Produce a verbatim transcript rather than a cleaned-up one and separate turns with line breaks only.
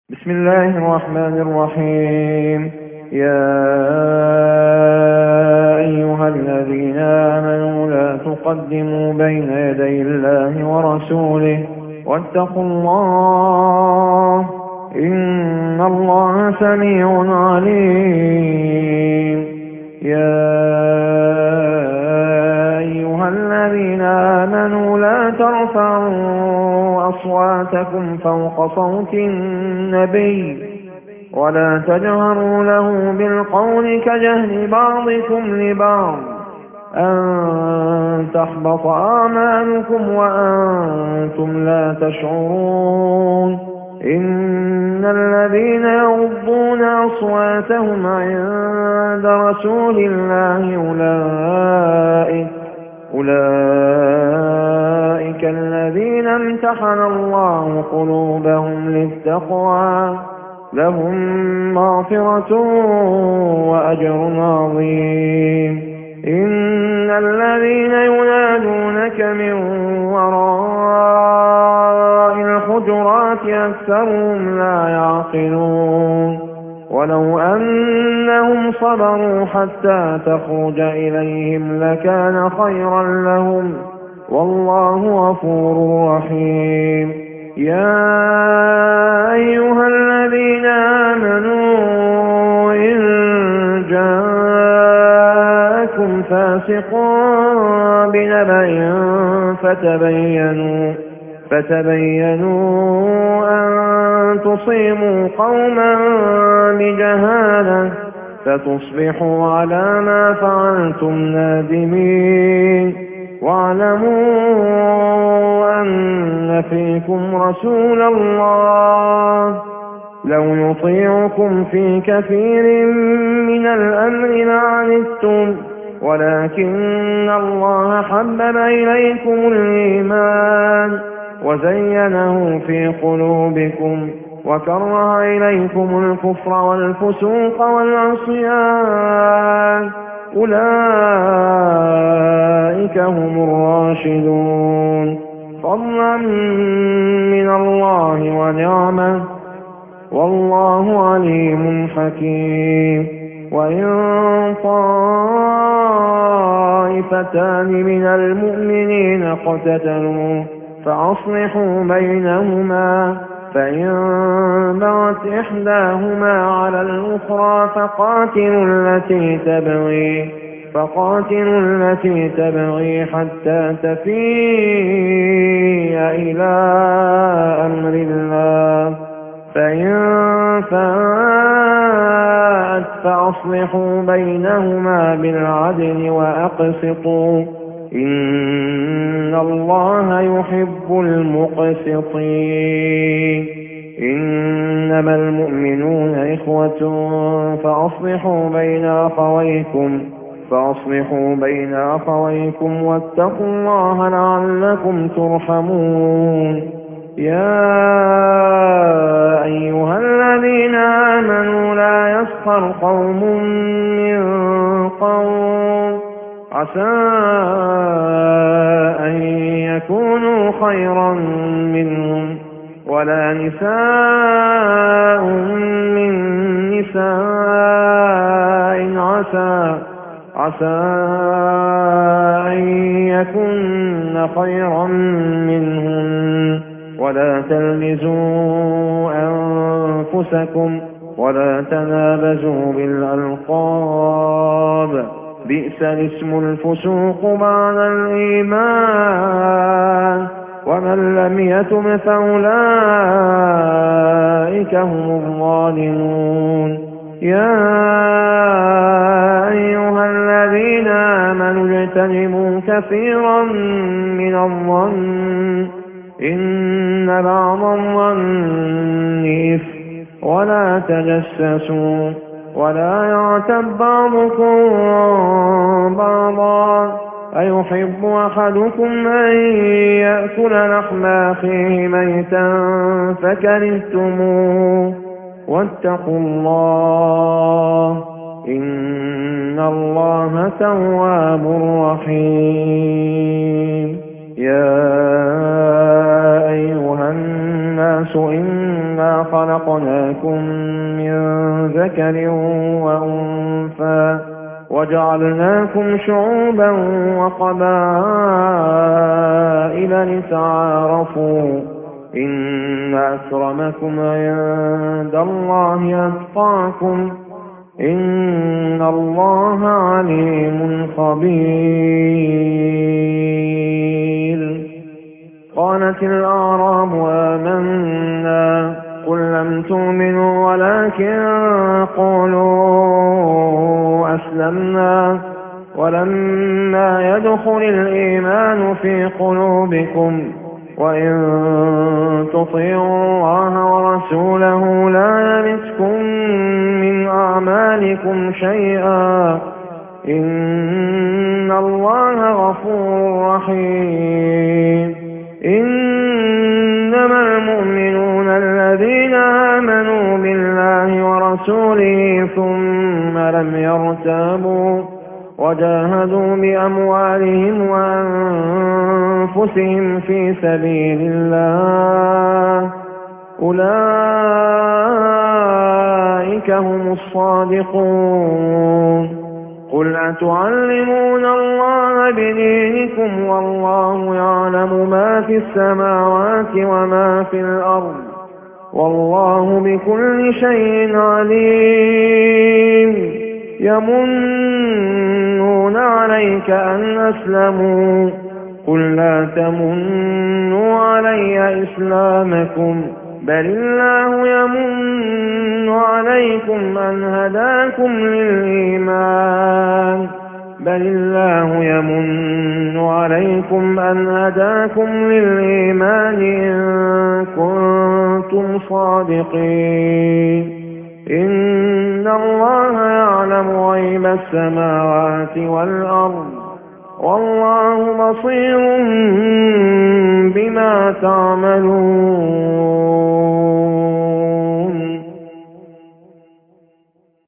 بسم الله الرحمن الرحيم. يا أيها الذين آمنوا لا تقدموا بين يدي الله ورسوله واتقوا الله إن الله سميع عليم. يا أيها الذين آمنوا لا ترفعوا أصواتكم فوق صوت النبي ولا تجهروا له بالقول كجهر بعضكم لبعض أن تحبط أعمالكم وأنتم لا تشعرون. إن الذين يغضون أصواتهم عند رسول الله أولئك أولئك الذين امتحن الله قلوبهم للتقوى لهم مغفرة وأجر عظيم. إن الذين ينادونك من وراء الحجرات أكثرهم لا يعقلون. ولو أنهم صبروا حتى تخرج إليهم لكان خيرا لهم والله غفور رحيم. يا أيها الذين آمنوا إن جاءكم فاسق بنبأ فتبينوا فتبينوا أن تصيبوا قوما بجهالة فتصبحوا على ما فعلتم نادمين. واعلموا أن فيكم رسول الله لو يطيعكم في كثير من الأمر لعنتم ولكن الله حبب إليكم الإيمان وزينه في قلوبكم وكره إليكم الكفر والفسوق والعصيان أولئك هم الراشدون فضلا من الله ونعمه والله عليم حكيم. وإن طائفتان من المؤمنين اقتتلوا فأصلحوا بينهما فإن بغت إحداهما على الأخرى فقاتلوا التي تبغي فقاتلوا التي تبغي حتى تفيء إلى أمر الله فإن فاءت فأصلحوا بينهما بالعدل وأقسطوا إن الله يحب المقسطين. إنما المؤمنون إخوة فأصلحوا بين أخويكم فأصلحوا بين أخويكم واتقوا الله لعلكم ترحمون. يا أيها الذين آمنوا لا يسخر قوم من قوم عسى أن يكونوا خيرا منهم ولا نساء من نساء عسى عسى أن يكن خيرا منهم ولا تلمزوا أنفسكم ولا تنابزوا بالألقاب بئس الاسم الفسوق بعد الإيمان ومن لم يتب فأولئك هم الظالمون. يا أيها الذين آمنوا اجتنبوا كثيرا من الظن إن بعض الظن إثم ولا تجسسوا ولا يغتب بعضكم بعضا أيحب أحدكم أن يأكل لحم أخيه ميتا فكرهتموه واتقوا الله إن الله تواب رحيم. يا أيها الناس إن إنا خلقناكم من ذكر وأنثى وجعلناكم شعوبا وقبائل لتعارفوا إن أكرمكم عند الله أتقاكم إن الله عليم خبير. قالت الأعراب آمنا قل لم تؤمنوا ولكن قولوا أسلمنا ولما يدخل الإيمان في قلوبكم وإن تطيعوا الله ورسوله لا يلتكم من أعمالكم شيئا إن الله غفور رحيم. إنما المؤمنون الذين آمنوا بالله ورسوله ثم لم يرتابوا وجاهدوا بأموالهم وأنفسهم في سبيل الله أولئك هم الصادقون. قل أتعلمون الله بدينكم والله يعلم ما في السماوات وما في الأرض والله بكل شيء عليم. يمنون عليك أن أسلموا قل لا تمنوا علي إسلامكم بل الله يمن عليكم أن هداكم للإيمان بل الله يمن عليكم أن هداكم للإيمان إن كنتم صادقين. إن الله يعلم غيب السماوات والأرض والله بصير بما تعملون.